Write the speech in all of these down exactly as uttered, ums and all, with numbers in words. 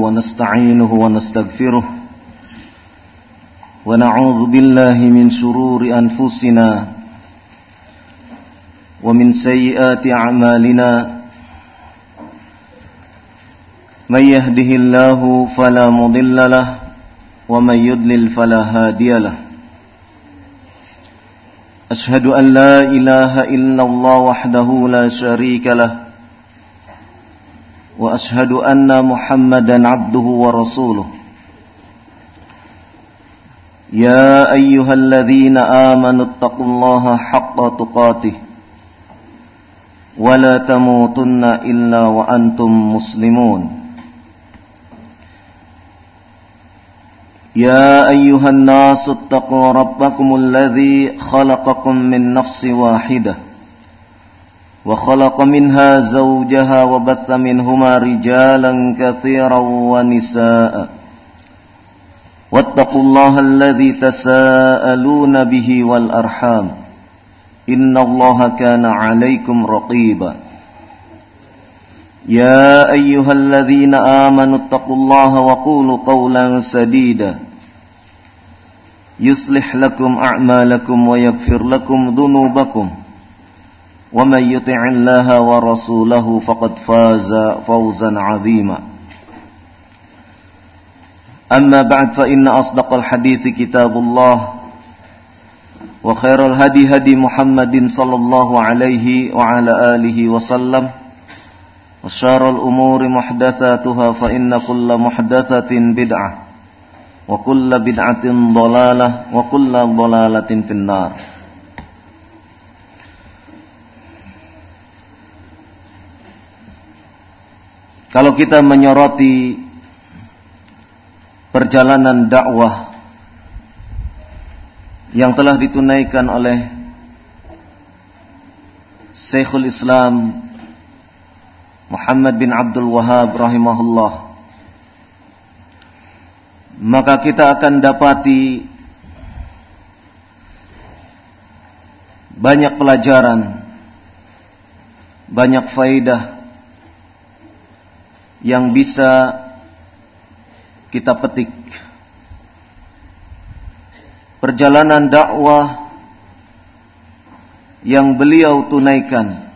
ونستعينه ونستغفره ونعوذ بالله من شرور أنفسنا ومن سيئات أعمالنا من يهده الله فلا مضل له ومن يضلل فلا هادي له أشهد أن لا إله إلا الله وحده لا شريك له وأشهد أن محمدا عبده ورسوله يا أيها الذين آمنوا اتقوا الله حق تقاته ولا تموتن إلا وأنتم مسلمون يا أيها الناس اتقوا ربكم الذي خلقكم من نفس واحدة وخلق منها زوجها وبث منهما رجالا كثيرا ونساء واتقوا الله الذي تساءلون به والأرحام إن الله كان عليكم رقيبا يا أيها الذين آمنوا اتقوا الله وقولوا قولا سديدا يصلح لكم أعمالكم ويغفر لكم ذنوبكم ومن يطع الله ورسوله فقد فاز فوزا عظيما أما بعد فإن أصدق الحديث كتاب الله وخير الهدي هدي محمد صلى الله عليه وعلى آله وسلم وشر الأمور محدثاتها فإن كل محدثة بدعة وكل بدعة ضلالة وكل ضلالة في النار. Kalau kita menyoroti perjalanan dakwah yang telah ditunaikan oleh Syekhul Islam Muhammad bin Abdul Wahhab rahimahullah, maka kita akan dapati banyak pelajaran, banyak faedah yang bisa kita petik. Perjalanan dakwah yang beliau tunaikan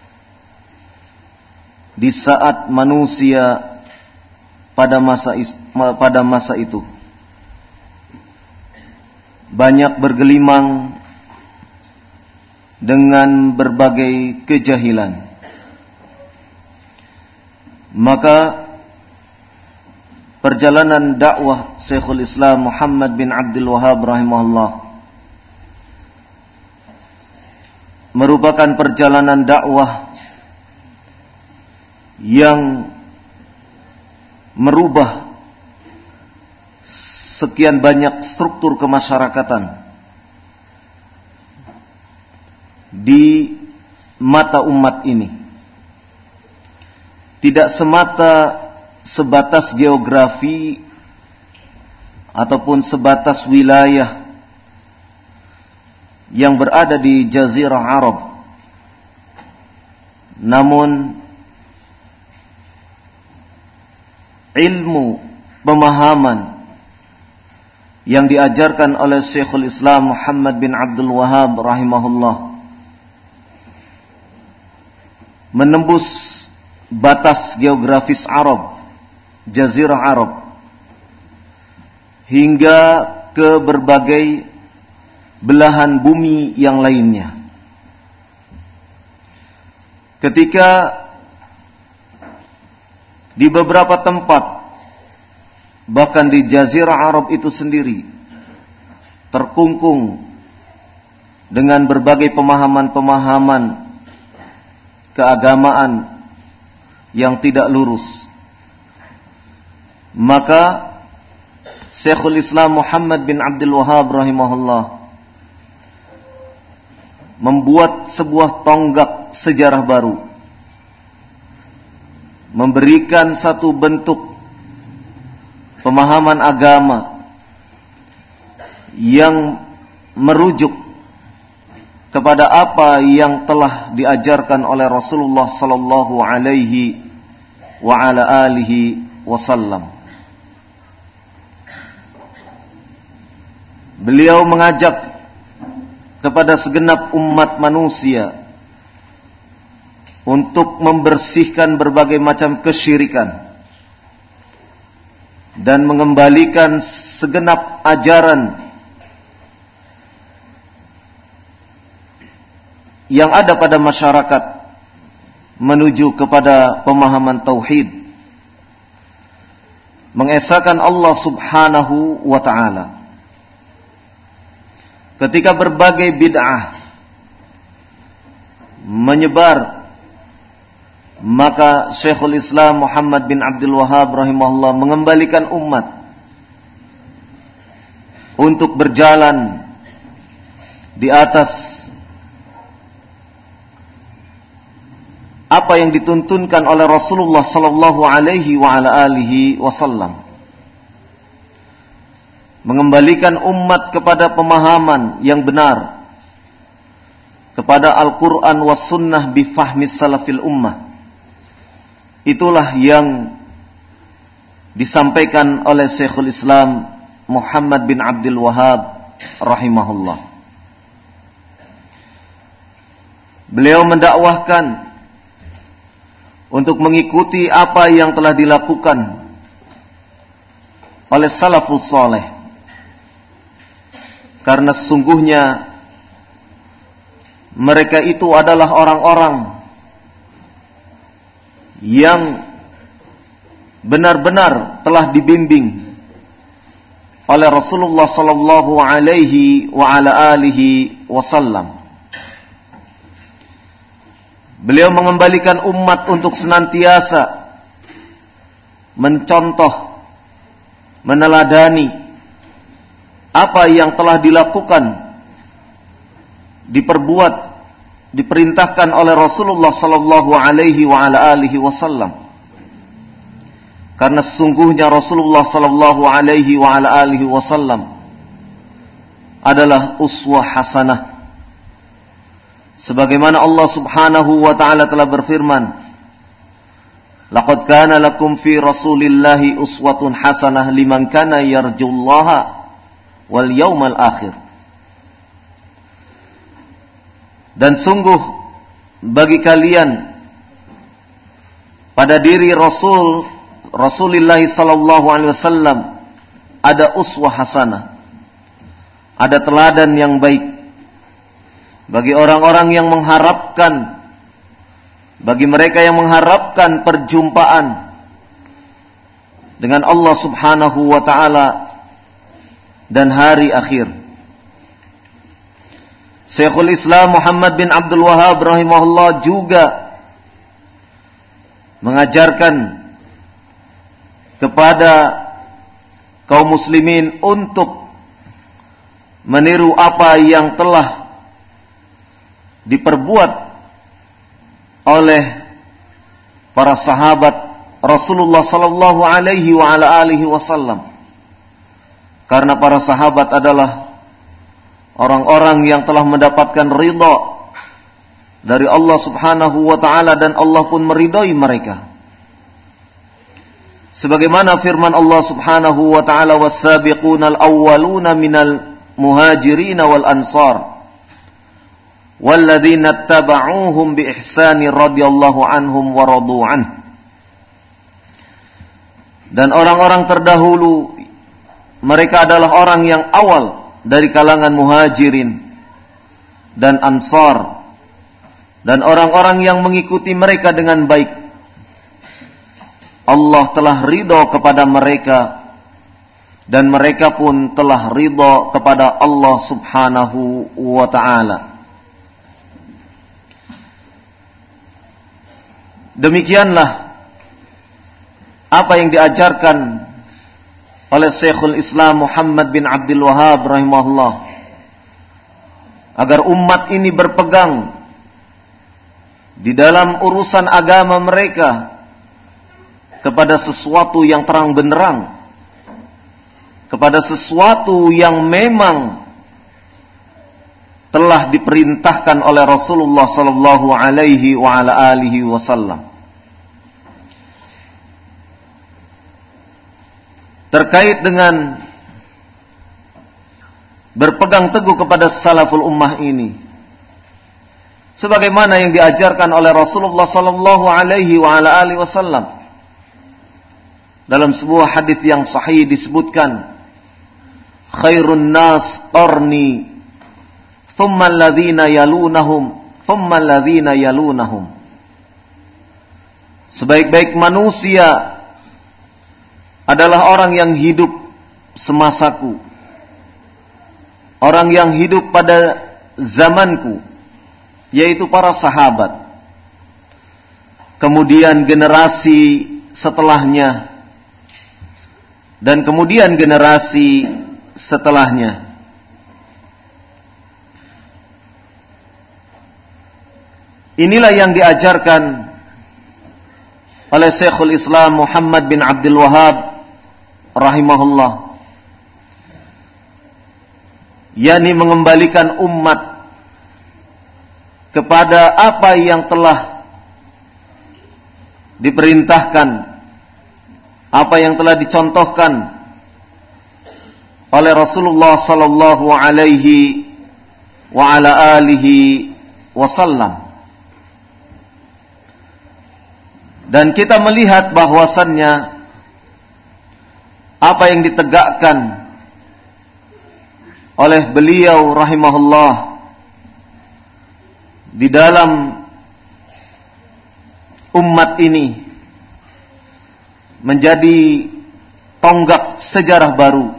di saat manusia pada masa pada masa itu banyak bergelimang dengan berbagai kejahilan, maka perjalanan dakwah Syekhul Islam Muhammad bin Abdul Wahhab rahimahullah merupakan perjalanan dakwah yang merubah sekian banyak struktur kemasyarakatan di mata umat ini. Tidak semata sebatas geografi ataupun sebatas wilayah yang berada di Jazirah Arab, namun ilmu pemahaman yang diajarkan oleh Syekhul Islam Muhammad bin Abdul Wahhab rahimahullah menembus batas geografis Arab, Jazirah Arab, hingga ke berbagai belahan bumi yang lainnya. Ketika di beberapa tempat, bahkan di Jazirah Arab itu sendiri, terkungkung dengan berbagai pemahaman-pemahaman keagamaan yang tidak lurus, maka Syekhul Islam Muhammad bin Abdul Wahhab rahimahullah membuat sebuah tonggak sejarah baru, memberikan satu bentuk pemahaman agama yang merujuk kepada apa yang telah diajarkan oleh Rasulullah sallallahu alaihi wa ala alihi wasallam. beliau mengajak kepada segenap umat manusia untuk membersihkan berbagai macam kesyirikan dan mengembalikan segenap ajaran yang ada pada masyarakat menuju kepada pemahaman tauhid, mengesahkan Allah Subhanahu wa ta'ala. Ketika berbagai bid'ah menyebar, maka Syekhul Islam Muhammad bin Abdul Wahhab rahimahullah mengembalikan umat untuk berjalan di atas apa yang dituntunkan oleh Rasulullah sallallahu alaihi wa ala alihi wasallam. Mengembalikan umat kepada pemahaman yang benar, kepada Al-Quran was sunnah bifahmi salafil ummah. Itulah yang disampaikan oleh Syekhul Islam Muhammad bin Abdul Wahhab rahimahullah. Beliau mendakwahkan untuk mengikuti apa yang telah dilakukan oleh salafus saleh. Karena sesungguhnya mereka itu adalah orang-orang yang benar-benar telah dibimbing oleh Rasulullah sallallahu alaihi wa ala alihi wasallam. Beliau mengembalikan umat untuk senantiasa mencontoh, meneladani apa yang telah dilakukan, diperbuat, diperintahkan oleh Rasulullah sallallahu alaihi wa ala alihi wasallam. Karena sesungguhnya Rasulullah sallallahu alaihi wa ala alihi wasallam adalah uswah hasanah. Sebagaimana Allah Subhanahu wa taala telah berfirman, "Laqad kana lakum fi Rasulillahi uswatun hasanah liman kana yarjullaha wal yaumal akhir." Dan sungguh bagi kalian pada diri Rasul Rasulullah sallallahu alaihi wasallam ada uswah hasanah, ada teladan yang baik bagi orang-orang yang mengharapkan, bagi mereka yang mengharapkan perjumpaan dengan Allah Subhanahu wa taala dan hari akhir. Syekhul Islam Muhammad bin Abdul Wahhab rahimahullah juga mengajarkan kepada kaum muslimin untuk meniru apa yang telah diperbuat oleh para sahabat Rasulullah sallallahu alaihi wa ala alihi wasallam. Karena para sahabat adalah orang-orang yang telah mendapatkan ridha dari Allah Subhanahu wa taala dan Allah pun meridai mereka. Sebagaimana firman Allah Subhanahu wa taala, "Was-sabiqunal awwaluna minal muhajirin wal ansar walladzina ittaba'uuhum bi ihsani radhiyallahu anhum wa radu anhu." Dan orang-orang terdahulu mereka adalah orang yang awal dari kalangan muhajirin dan ansar, dan orang-orang yang mengikuti mereka dengan baik. Allah telah ridha kepada mereka dan mereka pun telah ridha kepada Allah Subhanahu wa ta'ala. Demikianlah apa yang diajarkan oleh Syekhul Islam Muhammad bin Abdul Wahhab rahimahullah, agar umat ini berpegang di dalam urusan agama mereka kepada sesuatu yang terang benderang, kepada sesuatu yang memang telah diperintahkan oleh Rasulullah sallallahu alaihi wa ala alihi wasallam. Terkait dengan berpegang teguh kepada salaful ummah ini, sebagaimana yang diajarkan oleh Rasulullah sallallahu alaihi wa ala alihi wasallam. Dalam sebuah hadis yang sahih disebutkan, khairun nas qarni, thumma alladhina yalunahum, thumma alladhina yalunahum. Sebaik-baik manusia adalah orang yang hidup semasaku, orang yang hidup pada zamanku, yaitu para sahabat. Kemudian generasi setelahnya, dan kemudian generasi setelahnya. Inilah yang diajarkan oleh Syekhul Islam Muhammad bin Abdul Wahhab rahimahullah, yakni mengembalikan umat kepada apa yang telah diperintahkan, apa yang telah dicontohkan oleh Rasulullah sallallahu alaihi wa ala alihi wasallam. Dan kita melihat bahwasannya apa yang ditegakkan oleh beliau rahimahullah di dalam umat ini menjadi tonggak sejarah baru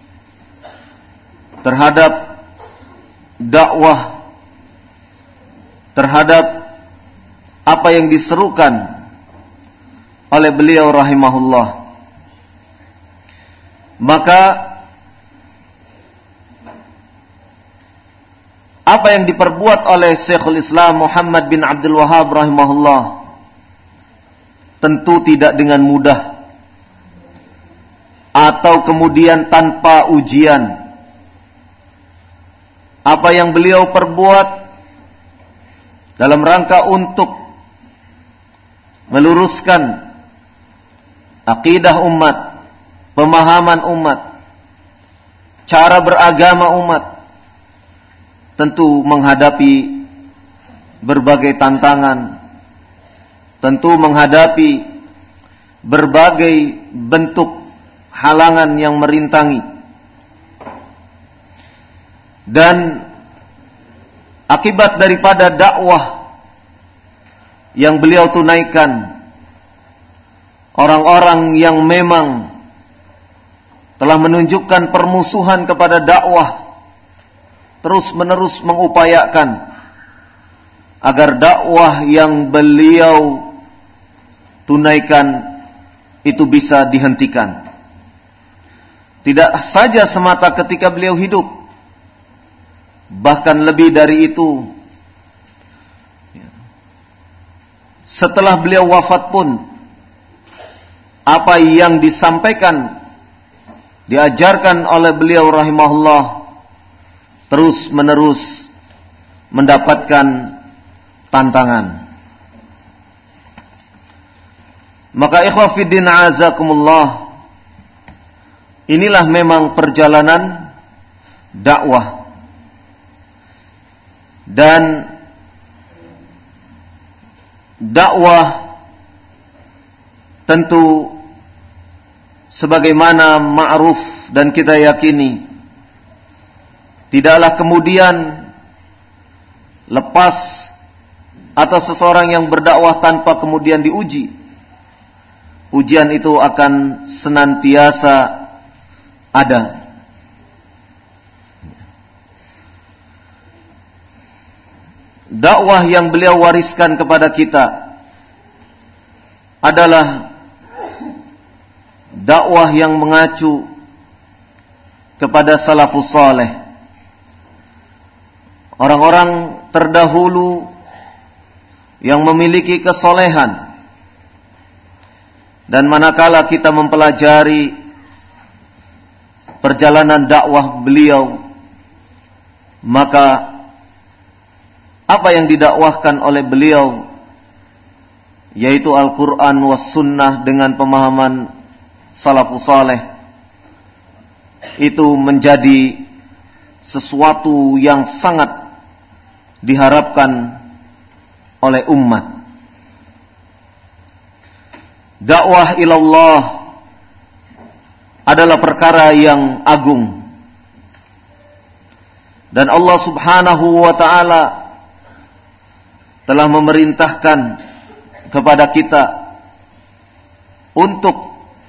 terhadap dakwah, terhadap apa yang diserukan oleh beliau rahimahullah. Maka apa yang diperbuat oleh Syekhul Islam Muhammad bin Abdul Wahhab rahimahullah tentu tidak dengan mudah atau kemudian tanpa ujian. Apa yang beliau perbuat dalam rangka untuk meluruskan akidah umat, pemahaman umat, cara beragama umat, tentu menghadapi berbagai tantangan, tentu menghadapi berbagai bentuk halangan yang merintangi. Dan akibat daripada dakwah yang beliau tunaikan, orang-orang yang memang telah menunjukkan permusuhan kepada dakwah terus-menerus mengupayakan agar dakwah yang beliau tunaikan itu bisa dihentikan. Tidak saja semata ketika beliau hidup, bahkan lebih dari itu, setelah beliau wafat pun, apa yang disampaikan, diajarkan oleh beliau rahimahullah terus menerus mendapatkan tantangan. Maka ikhwah fiddin azakumullah, inilah memang perjalanan dakwah. Dan dakwah tentu sebagaimana ma'ruf dan kita yakini, tidaklah kemudian lepas atas seseorang yang berdakwah tanpa kemudian diuji. Ujian itu akan senantiasa ada. Dakwah yang beliau wariskan kepada kita adalah dakwah yang mengacu kepada salafus saleh, orang-orang terdahulu yang memiliki kesolehan. Dan manakala kita mempelajari perjalanan dakwah beliau, maka apa yang didakwahkan oleh beliau, yaitu Al-Quran was sunnah dengan pemahaman salafus saleh, itu menjadi sesuatu yang sangat diharapkan oleh umat. Dakwah ilallah adalah perkara yang agung, dan Allah Subhanahu wa ta'ala telah memerintahkan kepada kita untuk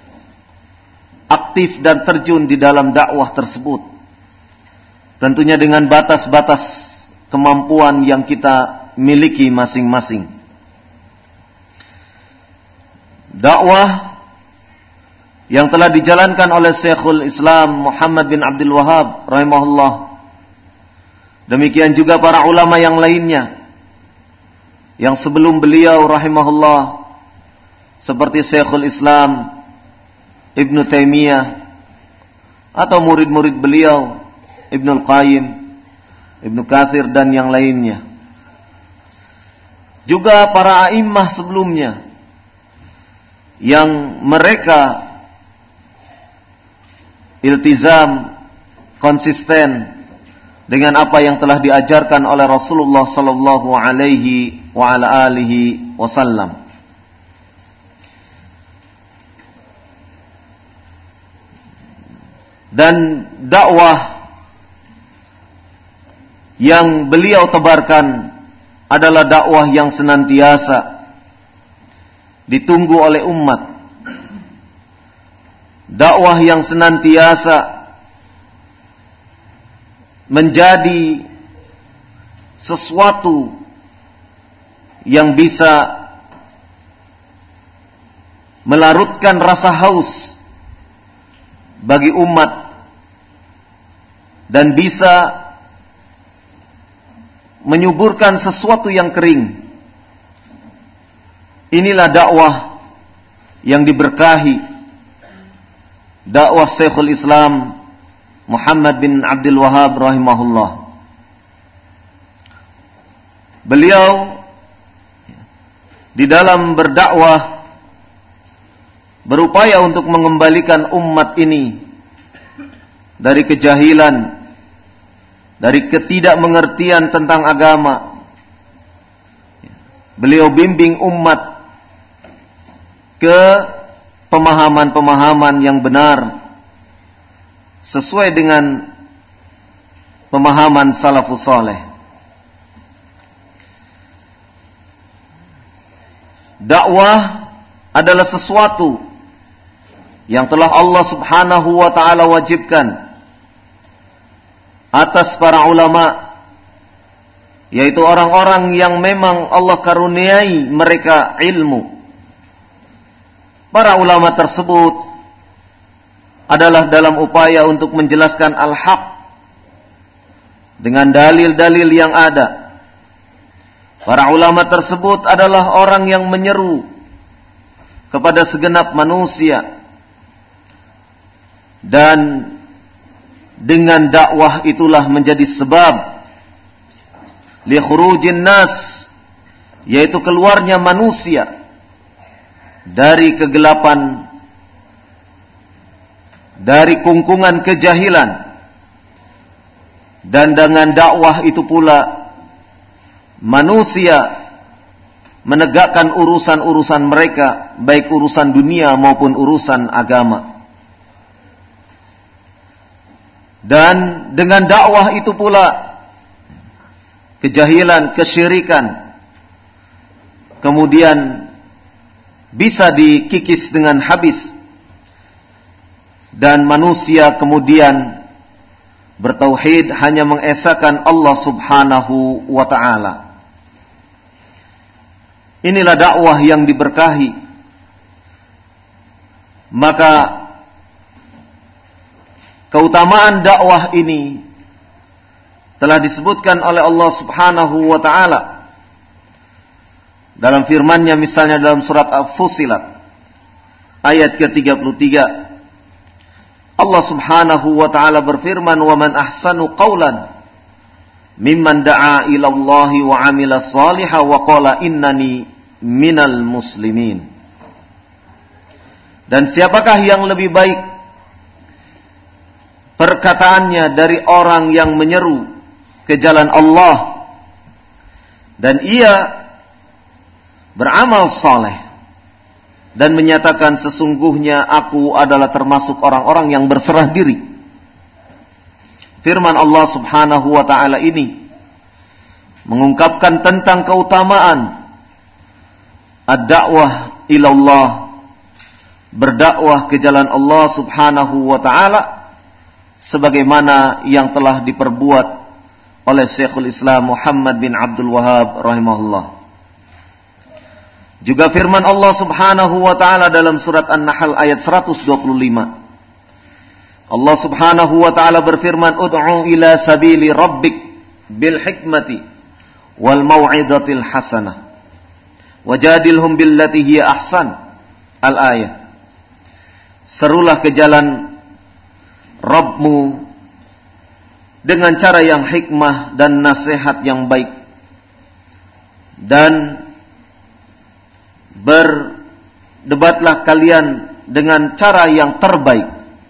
aktif dan terjun di dalam dakwah tersebut, tentunya dengan batas-batas kemampuan yang kita miliki masing-masing. Dakwah yang telah dijalankan oleh Syekhul Islam Muhammad bin Abdul Wahhab rahimahullah, demikian juga para ulama yang lainnya yang sebelum beliau rahimahullah, seperti Syekhul Islam Ibnu Taimiyah atau murid-murid beliau Ibnul Qayyim, Ibnu Katsir dan yang lainnya. Juga para a'immah sebelumnya yang mereka iltizam, konsisten dengan apa yang telah diajarkan oleh Rasulullah sallallahu alaihi wa ala alihi wasallam. Dan dakwah yang beliau tebarkan adalah dakwah yang senantiasa ditunggu oleh umat. Dakwah yang senantiasa menjadi sesuatu yang bisa melarutkan rasa haus bagi umat dan bisa menyuburkan sesuatu yang kering. Inilah dakwah yang diberkahi, dakwah Syekhul Islam Muhammad bin Abdul Wahhab rahimahullah. Beliau di dalam berdakwah berupaya untuk mengembalikan umat ini dari kejahilan, dari ketidakmengertian tentang agama. Beliau bimbing umat ke pemahaman-pemahaman yang benar sesuai dengan pemahaman salafus saleh. Dakwah adalah sesuatu yang telah Allah Subhanahu wa ta'ala wajibkan atas para ulama, yaitu orang-orang yang memang Allah karuniai mereka ilmu. Para ulama tersebut adalah dalam upaya untuk menjelaskan al-haq dengan dalil-dalil yang ada. Para ulama tersebut adalah orang yang menyeru kepada segenap manusia, dan dengan dakwah itulah menjadi sebab li khurujin nas, yaitu keluarnya manusia dari kegelapan, dari kungkungan kejahilan. Dan dengan dakwah itu pula manusia menegakkan urusan-urusan mereka, baik urusan dunia maupun urusan agama. Dan dengan dakwah itu pula kejahilan, kesyirikan kemudian bisa dikikis dengan habis, dan manusia kemudian bertauhid, hanya mengesahkan Allah Subhanahu wa ta'ala. Inilah dakwah yang diberkahi. Maka keutamaan dakwah ini telah disebutkan oleh Allah Subhanahu wa ta'ala dalam firman-Nya, misalnya dalam surat Al-Fussilat ayat ke tiga puluh tiga. Allah Subhanahu wa ta'ala berfirman, "Wa man ahsanu qawlan mimman da'a ila Allah wa 'amila shalihan wa qala innani minal muslimin." Dan siapakah yang lebih baik perkataannya dari orang yang menyeru ke jalan Allah, dan ia beramal saleh dan menyatakan sesungguhnya aku adalah termasuk orang-orang yang berserah diri. Firman Allah Subhanahu wa taala ini mengungkapkan tentang keutamaan ad-da'wah ilallah, berdakwah ke jalan Allah Subhanahu wa taala, sebagaimana yang telah diperbuat oleh Syekhul Islam Muhammad bin Abdul Wahhab rahimahullah. Juga firman Allah Subhanahu wa taala dalam surat An-Nahl ayat seratus dua puluh lima. Allah Subhanahu wa taala berfirman, "Ud'u ila sabili rabbik bil hikmati wal mau'izatil hasanah wajadilhum billati hiya ahsan." Al-ayah. Serulah ke jalan Rabbmu dengan cara yang hikmah dan nasihat yang baik, dan berdebatlah kalian dengan cara yang terbaik.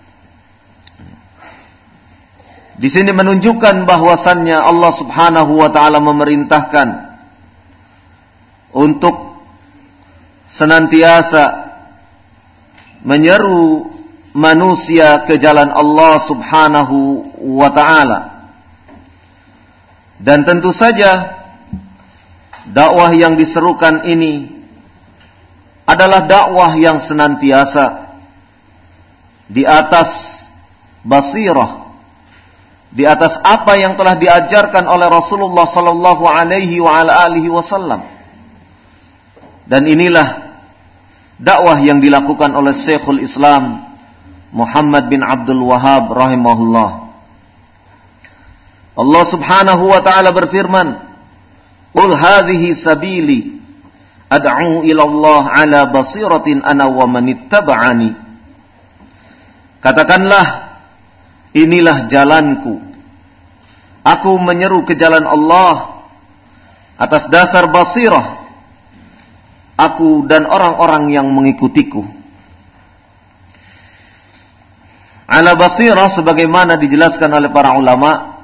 Di sini menunjukkan bahwasannya Allah Subhanahu wa taala memerintahkan untuk senantiasa menyeru manusia ke jalan Allah Subhanahu wa taala. Dan tentu saja dakwah yang diserukan ini adalah dakwah yang senantiasa di atas basirah, di atas apa yang telah diajarkan oleh Rasulullah sallallahu alaihi wa ala alihi wasallam. Dan inilah dakwah yang dilakukan oleh Syekhul Islam Muhammad bin Abdul Wahhab rahimahullah. Allah Subhanahu wa taala berfirman, "Qul hadhihi sabili ad'u ila Allah ala basiratin ana wa manittaba'ani." Katakanlah, inilah jalanku. Aku menyeru ke jalan Allah atas dasar basirah, aku dan orang-orang yang mengikutiku. Ala basirah sebagaimana dijelaskan oleh para ulama,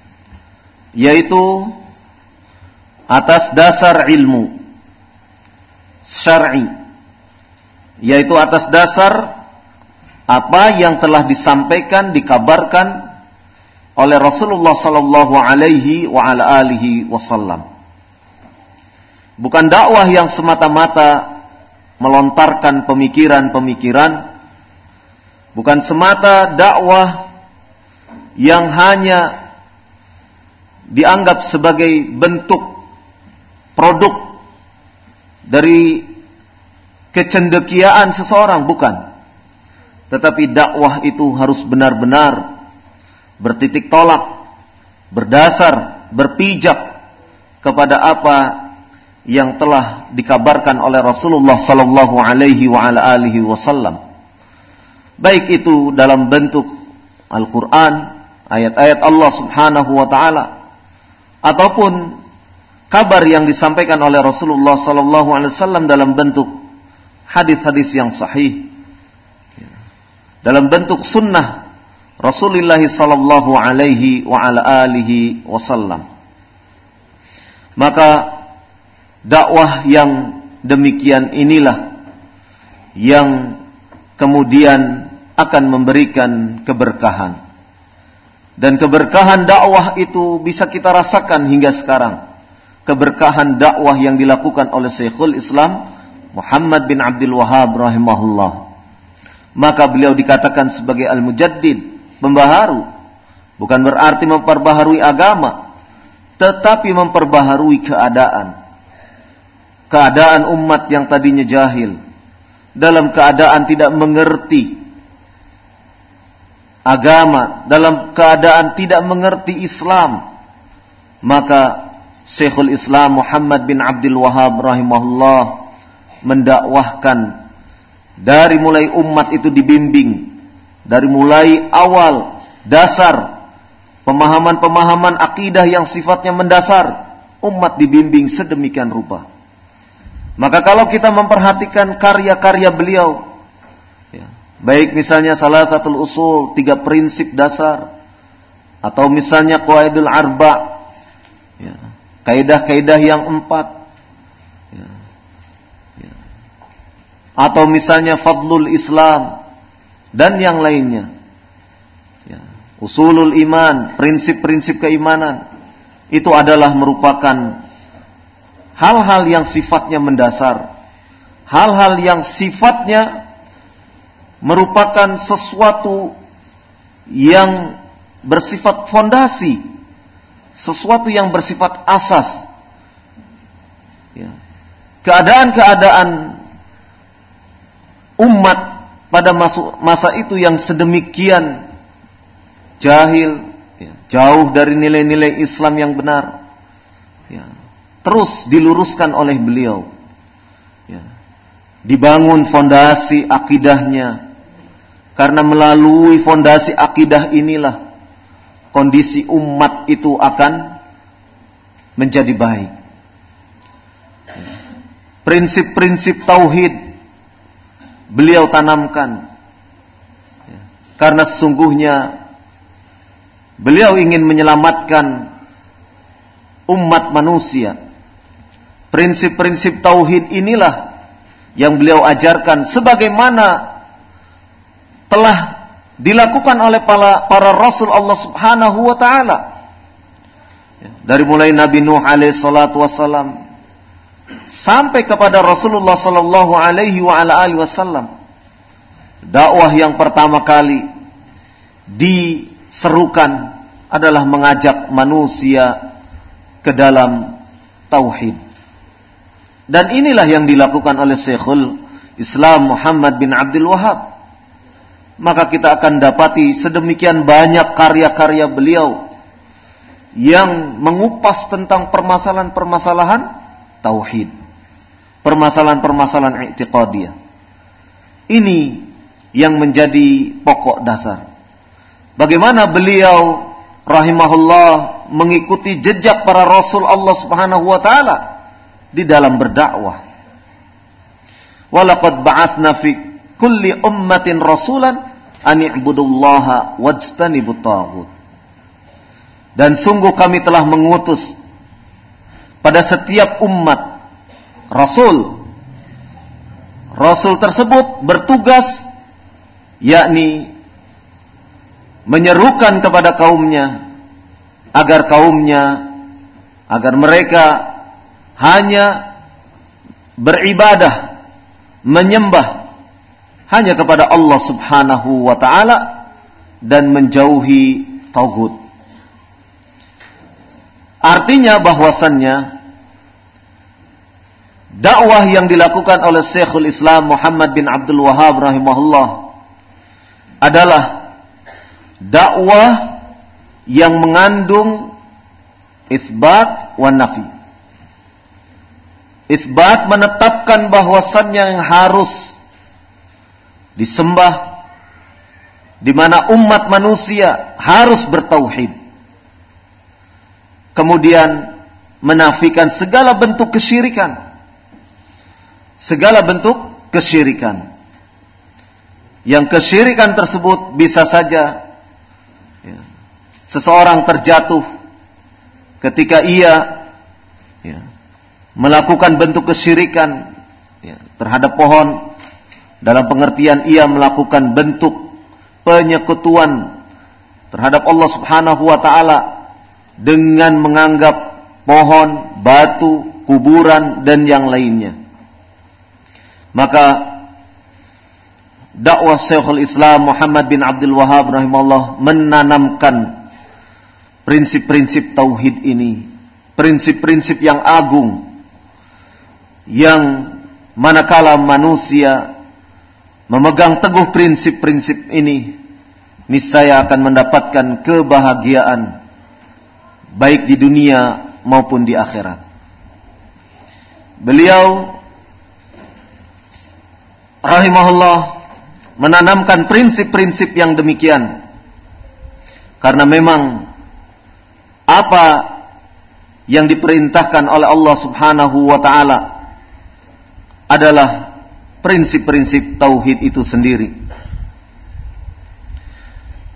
yaitu atas dasar ilmu syar'i, yaitu atas dasar apa yang telah disampaikan, dikabarkan oleh Rasulullah sallallahu alaihi wa ala alihi wasallam. Bukan dakwah yang semata-mata melontarkan pemikiran-pemikiran, bukan semata dakwah yang hanya dianggap sebagai bentuk produk dari kecendekiaan seseorang, bukan. Tetapi dakwah itu harus benar-benar bertitik tolak, berdasar, berpijak kepada apa yang telah dikabarkan oleh Rasulullah sallallahu alaihi wa ala alihi wasallam. Baik itu dalam bentuk Al-Qur'an, ayat-ayat Allah Subhanahu wa taala, ataupun kabar yang disampaikan oleh Rasulullah sallallahu alaihi wasallam dalam bentuk hadis-hadis yang sahih, dalam bentuk sunnah Rasulullah sallallahu alaihi wa ala alihi wasallam. Maka dakwah yang demikian inilah yang kemudian akan memberikan keberkahan. Dan keberkahan dakwah itu bisa kita rasakan hingga sekarang. Keberkahan dakwah yang dilakukan oleh Syekhul Islam Muhammad bin Abdul Wahhab rahimahullah. Maka beliau dikatakan sebagai al-mujaddid, pembaharu. Bukan berarti memperbaharui agama, tetapi memperbaharui keadaan. Keadaan umat yang tadinya jahil, dalam keadaan tidak mengerti agama, dalam keadaan tidak mengerti Islam, maka Syekhul Islam Muhammad bin Abdul Wahhab rahimahullah mendakwahkan dari mulai umat itu dibimbing, dari mulai awal dasar pemahaman-pemahaman akidah yang sifatnya mendasar, umat dibimbing sedemikian rupa. Maka kalau kita memperhatikan karya-karya beliau, ya, baik misalnya salasatul usul, tiga prinsip dasar, atau misalnya qawaidul arba, ya, kaidah-kaidah yang empat, ya, ya, atau misalnya fadlul Islam dan yang lainnya, ya, usulul iman, prinsip-prinsip keimanan, itu adalah merupakan hal-hal yang sifatnya mendasar, hal-hal yang sifatnya merupakan sesuatu yang bersifat fondasi, sesuatu yang bersifat asas. Ya. Keadaan-keadaan umat pada masa itu yang sedemikian jahil, ya, jauh dari nilai-nilai Islam yang benar, ya, terus diluruskan oleh beliau. Ya. Dibangun fondasi akidahnya. Karena melalui fondasi akidah inilah kondisi umat itu akan menjadi baik. Prinsip-prinsip tauhid beliau tanamkan. Karena sesungguhnya beliau ingin menyelamatkan umat manusia. Prinsip-prinsip tauhid inilah yang beliau ajarkan sebagaimana telah dilakukan oleh para, para Rasul Allah Subhanahu wa ta'ala. Dari mulai Nabi Nuh alaihi salatu wassalam sampai kepada Rasulullah sallallahu alaihi wa ala alihi wasallam. Dakwah yang pertama kali diserukan adalah mengajak manusia ke dalam tauhid. Dan inilah yang dilakukan oleh Syekhul Islam Muhammad bin Abdul Wahhab. Maka kita akan dapati sedemikian banyak karya-karya beliau yang mengupas tentang permasalahan-permasalahan tauhid, permasalahan-permasalahan i'tiqadiyah. Ini yang menjadi pokok dasar. Bagaimana beliau rahimahullah mengikuti jejak para Rasul Allah Subhanahu wa taala di dalam berdakwah. Walaqad ba'atsna fi kulli ummatin rasulan an i'budullaha wajtanibut taghut. Dan sungguh kami telah mengutus pada setiap umat rasul. Rasul tersebut bertugas yakni menyerukan kepada kaumnya agar kaumnya agar mereka hanya beribadah, menyembah hanya kepada Allah Subhanahu wa ta'ala dan menjauhi tauhid. Artinya bahwasannya dakwah yang dilakukan oleh Syekhul Islam Muhammad bin Abdul Wahhab rahimahullah adalah dakwah yang mengandung itsbat wa nafi. Itsbat menetapkan bahwasannya yang harus disembah, di mana umat manusia harus bertauhid. Kemudian menafikan segala bentuk kesyirikan. Segala bentuk kesyirikan. Yang kesyirikan tersebut bisa saja ya, seseorang terjatuh ketika ia ya, melakukan bentuk kesyirikan ya, terhadap pohon, dalam pengertian ia melakukan bentuk penyekutuan terhadap Allah Subhanahu wa ta'ala dengan menganggap pohon, batu, kuburan dan yang lainnya. Maka dakwah Syekhul Islam Muhammad bin Abdul Wahhab rahimahullah menanamkan prinsip-prinsip tauhid ini, prinsip-prinsip yang agung yang manakala manusia memegang teguh prinsip-prinsip ini, niscaya akan mendapatkan kebahagiaan baik di dunia maupun di akhirat. Beliau rahimahullah menanamkan prinsip-prinsip yang demikian karena memang apa yang diperintahkan oleh Allah Subhanahu wa ta'ala adalah prinsip-prinsip tauhid itu sendiri.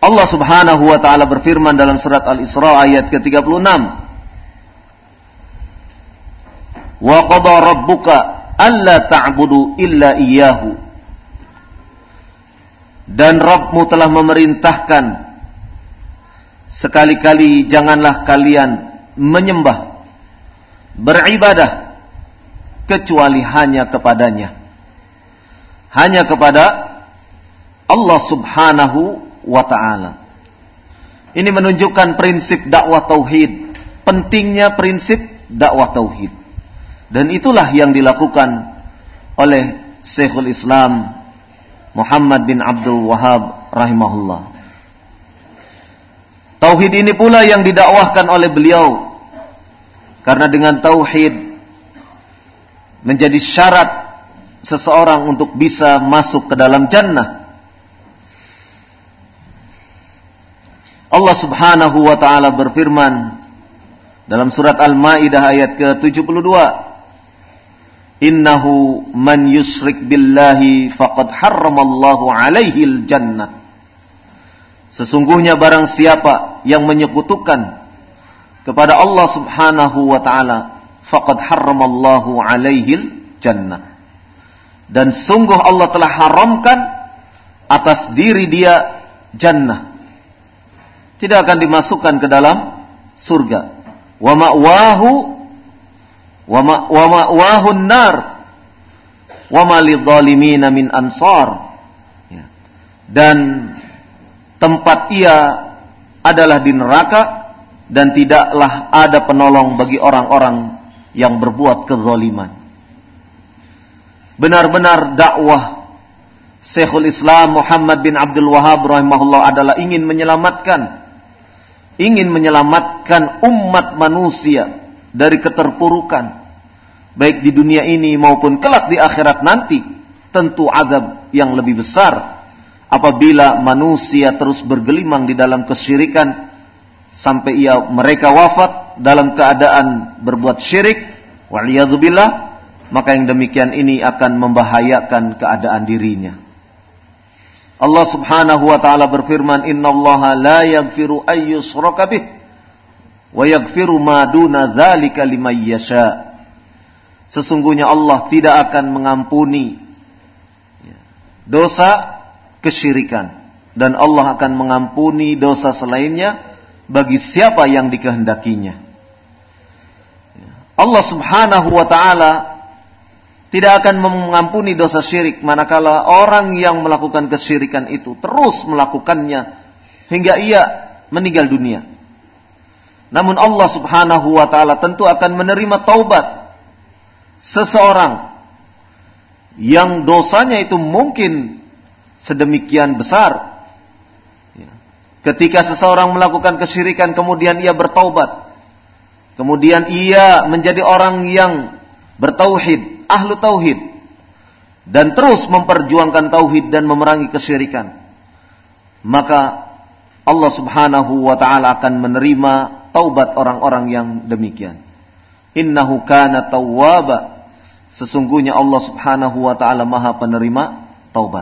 Allah Subhanahu wa taala berfirman dalam surat Al-Isra ayat ke tiga puluh enam. Wa qada rabbuka alla ta'budu illa iyyahu. Dan Rabbmu telah memerintahkan sekali-kali janganlah kalian menyembah, beribadah kecuali hanya kepadanya. Hanya kepada Allah Subhanahu wa ta'ala. Ini menunjukkan prinsip dakwah tauhid, pentingnya prinsip dakwah tauhid. Dan itulah yang dilakukan oleh Syekhul Islam Muhammad bin Abdul Wahhab rahimahullah. Tauhid ini pula yang didakwahkan oleh beliau, karena dengan tauhid menjadi syarat seseorang untuk bisa masuk ke dalam jannah. Allah Subhanahu wa taala berfirman dalam surat Al-Maidah ayat ke tujuh puluh dua, innahu man yusyrik billahi faqad harramallahu alaihil jannah. Sesungguhnya barang siapa yang menyekutukan kepada Allah Subhanahu wa taala, faqad harramallahu alaihil jannah. Dan sungguh Allah telah haramkan atas diri dia jannah. Tidak akan dimasukkan ke dalam surga. Wa ma'wahu wa ma'wahun nar wa ma lidh-dhalimin min ansar. Dan tempat ia adalah di neraka, dan tidaklah ada penolong bagi orang-orang yang berbuat kezaliman. Benar-benar dakwah Syekhul Islam Muhammad bin Abdul Wahhab rahimahullah adalah ingin menyelamatkan ingin menyelamatkan umat manusia dari keterpurukan, baik di dunia ini maupun kelak di akhirat nanti. Tentu azab yang lebih besar apabila manusia terus bergelimang di dalam kesyirikan sampai ia mereka wafat dalam keadaan berbuat syirik, waliyadzubillah, maka yang demikian ini akan membahayakan keadaan dirinya. Allah Subhanahu wa taala berfirman, innallaha la yaghfiru ay yushraka bih wa yaghfiru ma duna dzalika liman yasha. Sesungguhnya Allah tidak akan mengampuni dosa kesyirikan, dan Allah akan mengampuni dosa selainnya bagi siapa yang dikehendakinya. Allah Subhanahu wa taala tidak akan mengampuni dosa syirik manakala orang yang melakukan kesyirikan itu terus melakukannya hingga ia meninggal dunia. Namun Allah Subhanahu wa taala tentu akan menerima taubat seseorang yang dosanya itu mungkin sedemikian besar. Ketika seseorang melakukan kesyirikan kemudian ia bertaubat, kemudian ia menjadi orang yang bertauhid, ahlu tauhid, dan terus memperjuangkan tauhid dan memerangi kesyirikan, maka Allah Subhanahu wa taala akan menerima taubat orang-orang yang demikian. Innahu kana tawwaba. Sesungguhnya Allah Subhanahu wa taala Maha penerima taubat.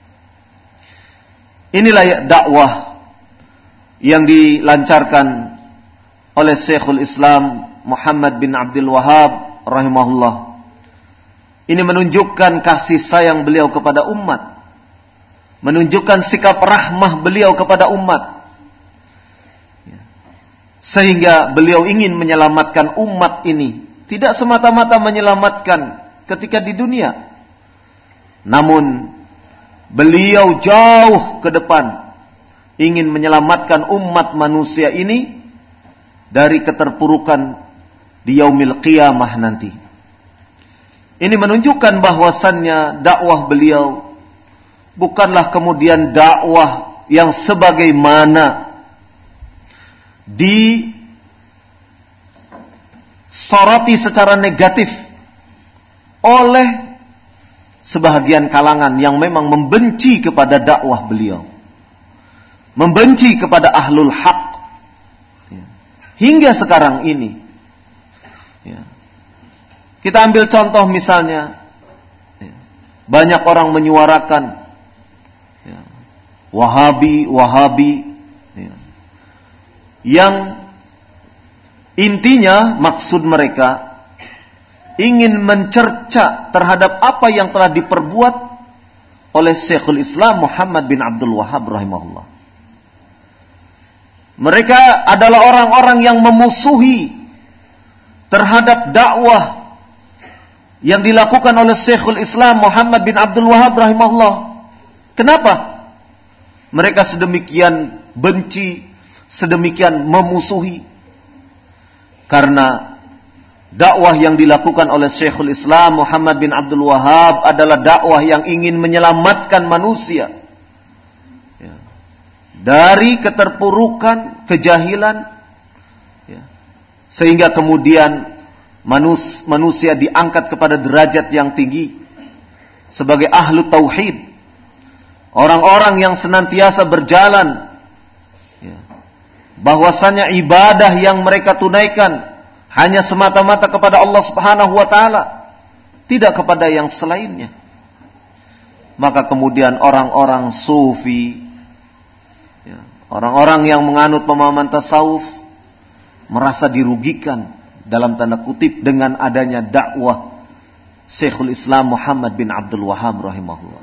Inilah dakwah yang dilancarkan oleh Syekhul Islam Muhammad bin Abdul Wahhab rahimahullah. Ini menunjukkan kasih sayang beliau kepada umat, menunjukkan sikap rahmah beliau kepada umat, sehingga beliau ingin menyelamatkan umat ini, tidak semata-mata menyelamatkan ketika di dunia, namun beliau jauh ke depan ingin menyelamatkan umat manusia ini dari keterpurukan di yaumil qiyamah nanti. Ini menunjukkan bahwasannya dakwah beliau bukanlah kemudian dakwah yang sebagaimana disoroti secara negatif oleh sebahagian kalangan yang memang membenci kepada dakwah beliau, membenci kepada ahlul haq hingga sekarang ini. Kita ambil contoh misalnya, banyak orang menyuarakan Wahabi, Wahabi, yang intinya maksud mereka ingin mencerca terhadap apa yang telah diperbuat oleh Syekhul Islam Muhammad bin Abdul Wahhab rahimahullah. Mereka adalah orang-orang yang memusuhi terhadap dakwah yang dilakukan oleh Syekhul Islam Muhammad bin Abdul Wahhab rahimahullah. Kenapa? Mereka sedemikian benci, sedemikian memusuhi. Karena dakwah yang dilakukan oleh Syekhul Islam Muhammad bin Abdul Wahhab adalah dakwah yang ingin menyelamatkan manusia ya, dari keterpurukan, kejahilan, ya, sehingga kemudian manus, manusia diangkat kepada derajat yang tinggi sebagai ahlu tauhid. Orang-orang yang senantiasa berjalan ya, bahwasanya ibadah yang mereka tunaikan hanya semata-mata kepada Allah Subhanahu wa taala, tidak kepada yang selainnya. Maka kemudian orang-orang sufi ya, orang-orang yang menganut pemahaman tasawuf merasa dirugikan dalam tanda kutip dengan adanya dakwah Syekhul Islam Muhammad bin Abdul Wahhab rahimahullah.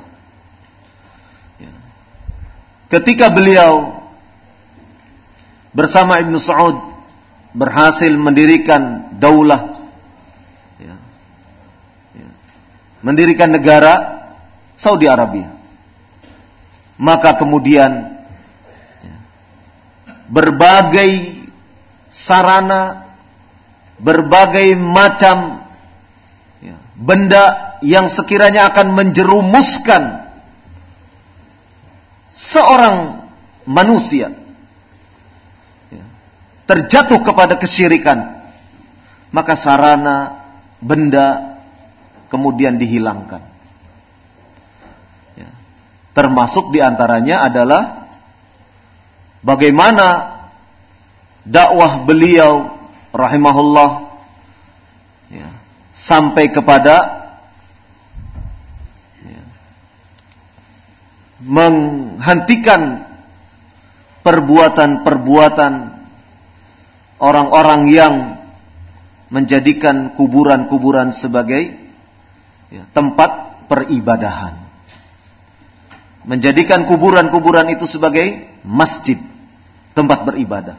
Ketika beliau bersama Ibnu Saud berhasil mendirikan daulah, ya, ya, mendirikan negara Saudi Arabia, maka kemudian ya, berbagai sarana, berbagai macam ya, benda yang sekiranya akan menjerumuskan seorang manusia ya, terjatuh kepada kesyirikan, maka sarana, benda kemudian dihilangkan ya. Termasuk diantaranya adalah bagaimana dakwah beliau rahimahullah ya, sampai kepada menghentikan perbuatan-perbuatan orang-orang yang menjadikan kuburan-kuburan sebagai ya, tempat peribadahan, menjadikan kuburan-kuburan itu sebagai masjid, tempat beribadah.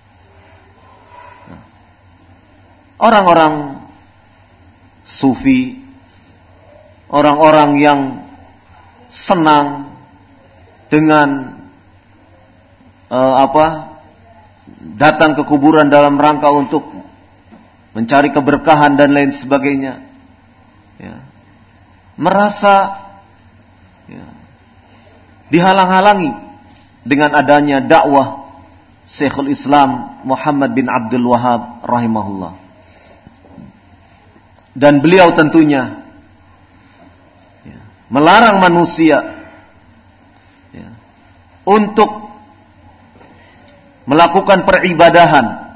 Nah, orang-orang sufi, orang-orang yang senang dengan uh, apa datang ke kuburan dalam rangka untuk mencari keberkahan dan lain sebagainya, ya, merasa ya, dihalang-halangi dengan adanya dakwah Syekhul Islam Muhammad bin Abdul Wahhab rahimahullah. Dan beliau tentunya ya, melarang manusia untuk melakukan peribadahan,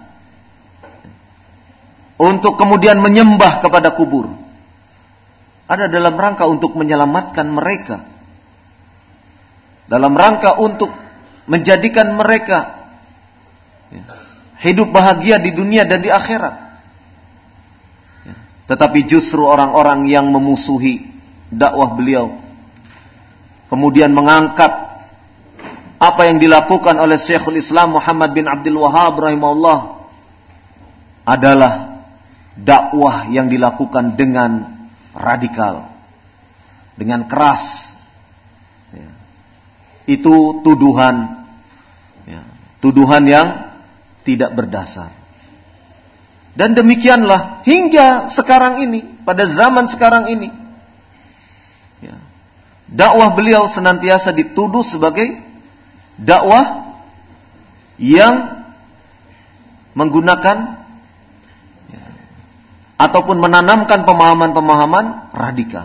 untuk kemudian menyembah kepada kubur, ada dalam rangka untuk menyelamatkan mereka, dalam rangka untuk menjadikan mereka hidup bahagia di dunia dan di akhirat. Tetapi justru orang-orang yang memusuhi dakwah beliau kemudian mengangkat apa yang dilakukan oleh Syekhul Islam Muhammad bin Abdul Wahhab rahimahullah adalah dakwah yang dilakukan dengan radikal, dengan keras. Ya. Itu tuduhan, ya, tuduhan yang tidak berdasar. Dan demikianlah hingga sekarang ini, pada zaman sekarang ini, ya, dakwah beliau senantiasa dituduh sebagai dakwah yang menggunakan ya, ataupun menanamkan pemahaman-pemahaman radikal.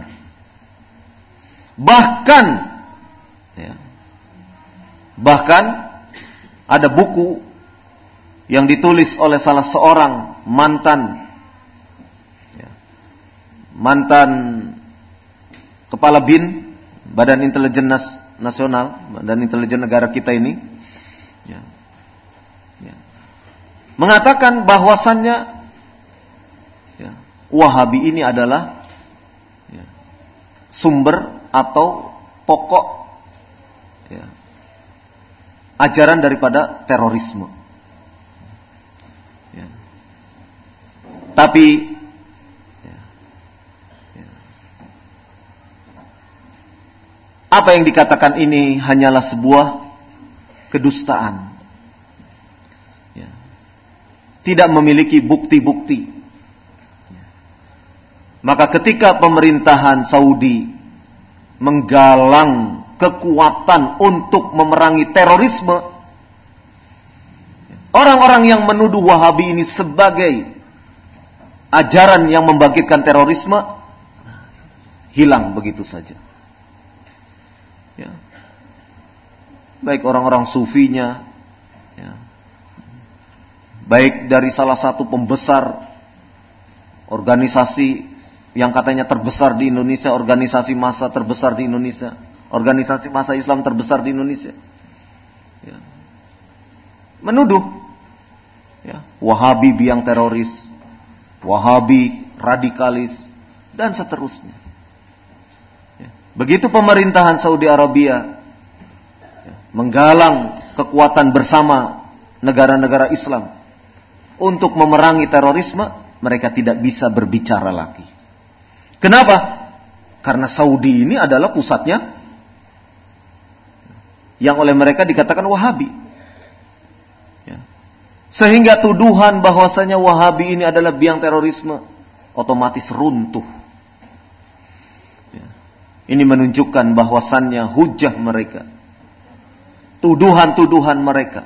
Bahkan ya, bahkan ada buku yang ditulis oleh salah seorang mantan ya, mantan kepala bin Badan Intelijen Nasional dan intelijen negara kita ini, ya, ya, mengatakan bahwasannya ya, Wahabi ini adalah ya, sumber atau pokok ya, ajaran daripada terorisme. Ya. Tapi ya, ya, apa yang dikatakan ini hanyalah sebuah kedustaan. Ya. Tidak memiliki bukti-bukti. Ya. Maka ketika pemerintahan Saudi menggalang kekuatan untuk memerangi terorisme, orang-orang yang menuduh Wahabi ini sebagai ajaran yang membangkitkan terorisme hilang begitu saja. Ya. Baik orang-orang sufinya, ya. Baik dari salah satu pembesar organisasi yang katanya terbesar di Indonesia, organisasi massa terbesar di Indonesia, organisasi massa Islam terbesar di Indonesia, ya. Menuduh ya, Wahabi biang teroris, Wahabi radikalis, dan seterusnya. Ya. Begitu pemerintahan Saudi Arabia ya, menggalang kekuatan bersama negara-negara Islam untuk memerangi terorisme, mereka tidak bisa berbicara lagi. Kenapa? Karena Saudi ini adalah pusatnya yang oleh mereka dikatakan Wahabi. Ya. Sehingga tuduhan bahwasanya Wahabi ini adalah biang terorisme otomatis runtuh. Ya. Ini menunjukkan bahwasannya hujah mereka, tuduhan-tuduhan mereka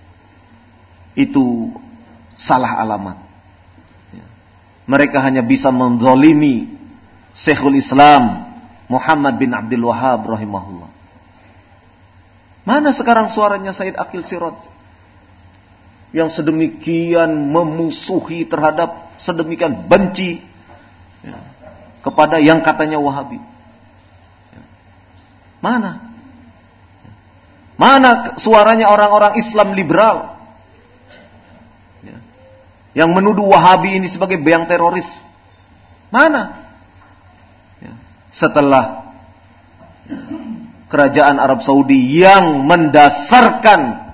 itu salah alamat. Ya. Mereka hanya bisa menzalimi Syekhul Islam Muhammad bin Abdul Wahhab rahimahullah. Mana sekarang suaranya Said Aqil Siraj yang sedemikian memusuhi terhadap, sedemikian benci ya, kepada yang katanya Wahabi? Ya. Mana? Mana suaranya orang-orang Islam liberal ya, yang menuduh Wahabi ini sebagai biang teroris? Mana? Ya. Setelah kerajaan Arab Saudi yang mendasarkan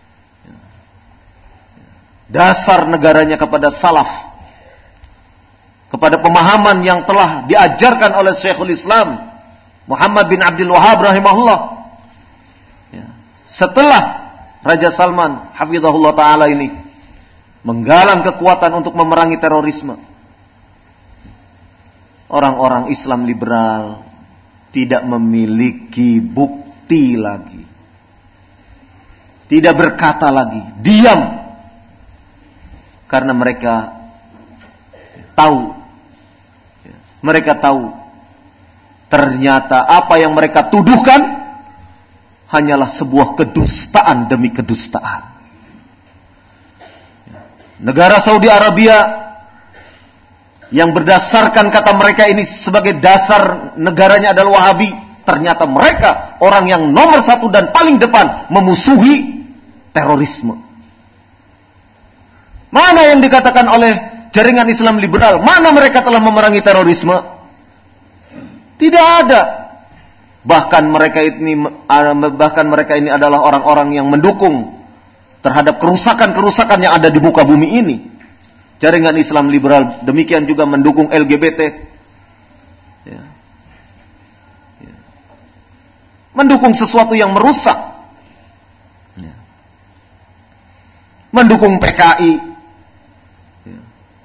dasar negaranya kepada salaf, kepada pemahaman yang telah diajarkan oleh Syekhul Islam Muhammad bin Abdul Wahhab rahimahullah. Ya. Setelah Raja Salman hafizahullah ta'ala ini menggalang kekuatan untuk memerangi terorisme, orang-orang Islam liberal tidak memiliki bukti lagi, tidak berkata lagi, diam. Karena mereka tahu, mereka tahu ternyata apa yang mereka tuduhkan hanyalah sebuah kedustaan demi kedustaan. Negara Saudi Arabia yang berdasarkan kata mereka ini sebagai dasar negaranya adalah Wahabi, ternyata mereka orang yang nomor satu dan paling depan memusuhi terorisme. Mana yang dikatakan oleh jaringan Islam liberal? Mana mereka telah memerangi terorisme? Tidak ada. Bahkan mereka ini bahkan mereka ini adalah orang-orang yang mendukung terhadap kerusakan-kerusakan yang ada di muka bumi ini. Jaringan Islam liberal demikian juga mendukung L G B T. Ya. Ya. Mendukung sesuatu yang merusak. Ya. Mendukung P K I. Ya.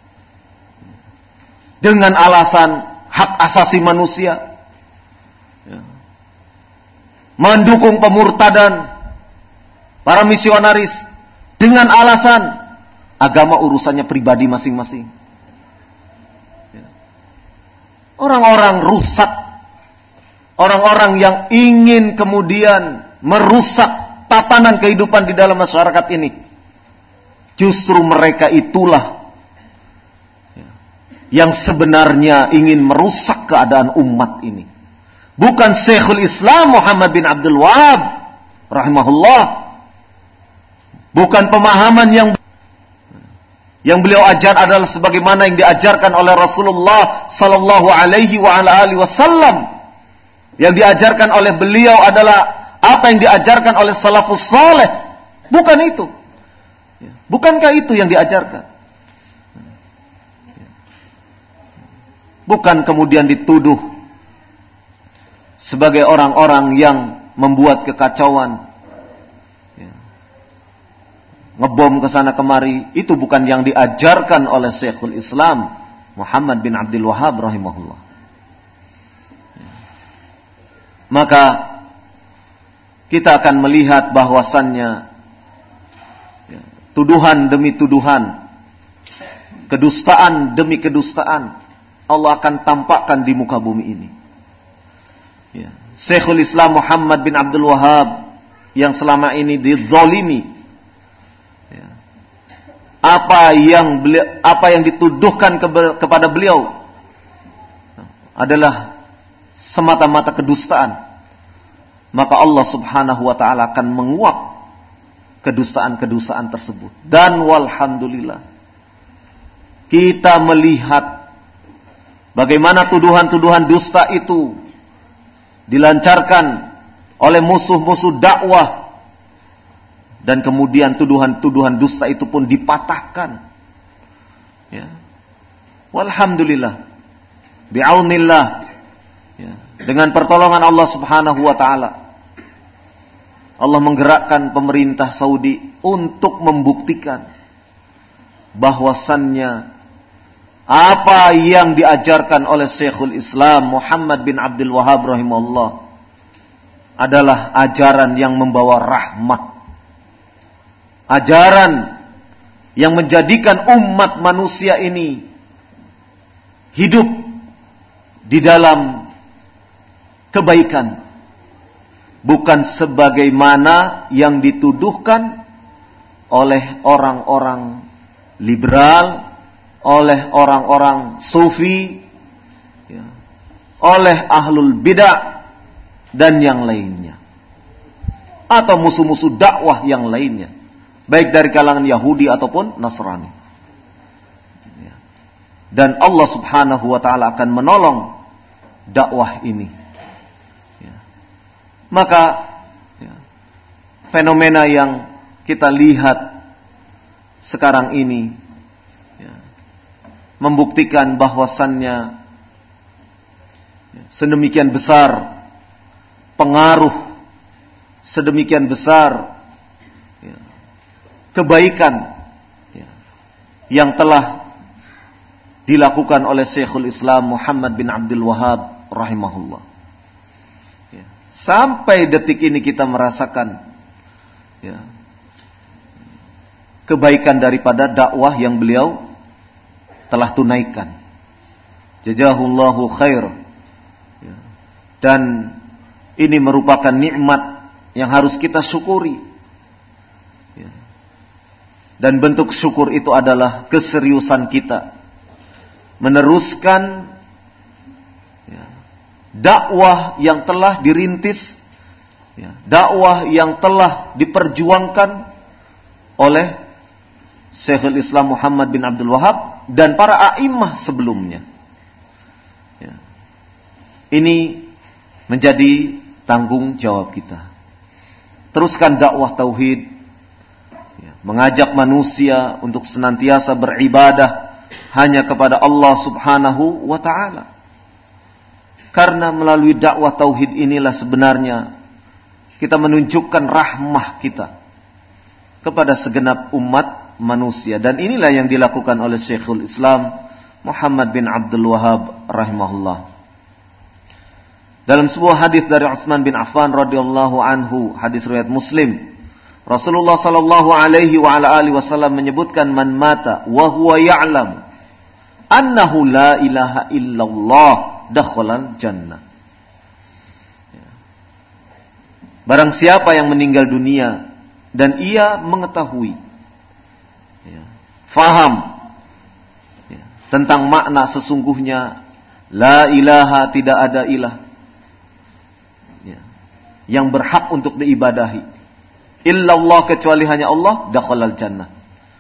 Dengan alasan hak asasi manusia. Ya. Mendukung pemurtadan para misionaris dengan alasan agama urusannya pribadi masing-masing. Ya. Orang-orang rusak, orang-orang yang ingin kemudian merusak tatanan kehidupan di dalam masyarakat ini, justru mereka itulah ya, yang sebenarnya ingin merusak keadaan umat ini. Bukan Syekhul Islam Muhammad bin Abdul Wahhab rahimahullah. Bukan pemahaman yang Yang beliau ajar adalah sebagaimana yang diajarkan oleh Rasulullah sallallahu alaihi wa ala alihi wasallam. Yang diajarkan oleh beliau adalah apa yang diajarkan oleh salafus saleh. Bukan itu. Bukankah itu yang diajarkan? Bukan kemudian dituduh sebagai orang-orang yang membuat kekacauan, ngebom ke sana kemari. Itu bukan yang diajarkan oleh Syekhul Islam Muhammad bin Abdul Wahhab rahimahullah. Maka kita akan melihat bahwasannya tuduhan demi tuduhan, kedustaan demi kedustaan Allah akan tampakkan di muka bumi ini. Ya. Syekhul Islam Muhammad bin Abdul Wahhab yang selama ini dizalimi, ya. apa yang beliau, apa yang dituduhkan ke, kepada beliau adalah semata-mata kedustaan. Maka Allah Subhanahu wa taala akan menguap kedustaan-kedustaan tersebut. Dan walhamdulillah kita melihat bagaimana tuduhan-tuduhan dusta itu dilancarkan oleh musuh-musuh dakwah, dan kemudian tuduhan-tuduhan dusta itu pun dipatahkan. Ya. Walhamdulillah, bi'aunillah, ya. Dengan pertolongan Allah Subhanahu wa taala, Allah menggerakkan pemerintah Saudi untuk membuktikan bahwasannya apa yang diajarkan oleh Syekhul Islam Muhammad bin Abdul Wahhab rahimahullah adalah ajaran yang membawa rahmat. Ajaran yang menjadikan umat manusia ini hidup di dalam kebaikan. Bukan sebagaimana yang dituduhkan oleh orang-orang liberal, oleh orang-orang sufi, ya, oleh ahlul bidah dan yang lainnya, atau musuh-musuh dakwah yang lainnya, baik dari kalangan Yahudi ataupun Nasrani. Ya. Dan Allah Subhanahu wa taala akan menolong dakwah ini. Ya. Maka ya, fenomena yang kita lihat sekarang ini membuktikan bahwasannya sedemikian besar pengaruh, sedemikian besar ya, kebaikan ya, yang telah dilakukan oleh Syekhul Islam Muhammad bin Abdul Wahhab rahimahullah. Ya, sampai detik ini kita merasakan ya, kebaikan daripada dakwah yang beliau telah tunaikan. Jazahullahu khair. Ya. Dan ini merupakan nikmat yang harus kita syukuri. Ya. Dan bentuk syukur itu adalah keseriusan kita meneruskan ya, dakwah yang telah dirintis, ya, dakwah yang telah diperjuangkan oleh Syekhul Islam Muhammad bin Abdul Wahhab dan para a'immah sebelumnya. Ya. Ini menjadi tanggung jawab kita. Teruskan dakwah tauhid, ya, mengajak manusia untuk senantiasa beribadah hanya kepada Allah Subhanahu wa taala. Karena melalui dakwah tauhid inilah sebenarnya kita menunjukkan rahmah kita kepada segenap umat manusia, dan inilah yang dilakukan oleh Syekhul Islam Muhammad bin Abdul Wahhab rahimahullah. Dalam sebuah hadis dari Utsman bin Affan radhiyallahu anhu, hadis riwayat Muslim, Rasulullah sallallahu alaihi wa ala alihi wasallam menyebutkan, man mata wa huwa ya'lam annahu la ilaha illallah dakhalal jannah. Barang siapa yang meninggal dunia dan ia mengetahui, ya, faham ya, tentang makna sesungguhnya la ilaha, tidak ada ilah ya, yang berhak untuk diibadahi illallah, kecuali hanya Allah, dakhalal jannah,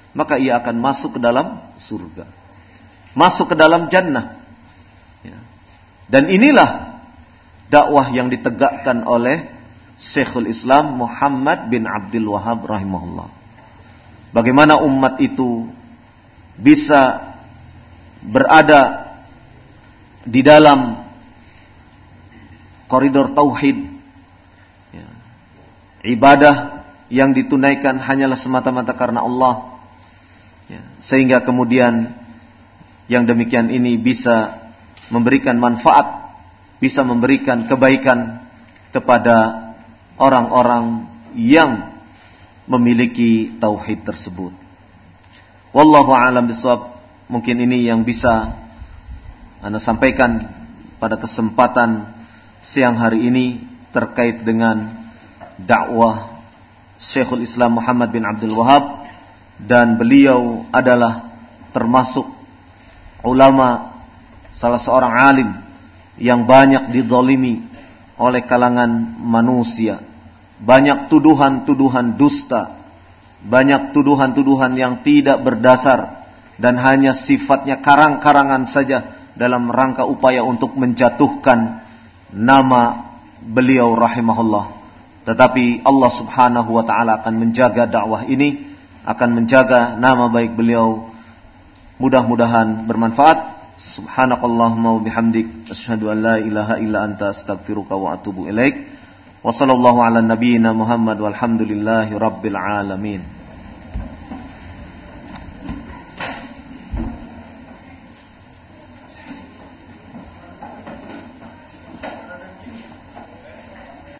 maka ia akan masuk ke dalam surga, masuk ke dalam jannah. Ya. Dan inilah dakwah yang ditegakkan oleh Syekhul Islam Muhammad bin Abdul Wahhab rahimahullah. Bagaimana umat itu bisa berada di dalam koridor tauhid, ya, ibadah yang ditunaikan hanyalah semata-mata karena Allah, ya, sehingga kemudian yang demikian ini bisa memberikan manfaat, bisa memberikan kebaikan kepada orang-orang yang memiliki tauhid tersebut. Wallahu a'lam bishawab. Mungkin ini yang bisa Anda sampaikan pada kesempatan siang hari ini terkait dengan dakwah Syekhul Islam Muhammad bin Abdul Wahhab, dan beliau adalah termasuk ulama, salah seorang alim yang banyak dizalimi oleh kalangan manusia. Banyak tuduhan-tuduhan dusta, banyak tuduhan-tuduhan yang tidak berdasar dan hanya sifatnya karang-karangan saja dalam rangka upaya untuk menjatuhkan nama beliau rahimahullah. Tetapi Allah subhanahu wa ta'ala akan menjaga dakwah ini, akan menjaga nama baik beliau. Mudah-mudahan bermanfaat. Subhanakallahumma wa bihamdik, asyhadu an la ilaha illa anta, astaghfiruka wa atubu ilaik. Wa sallallahu ala nabiyyina Muhammad walhamdulillahi rabbil alamin.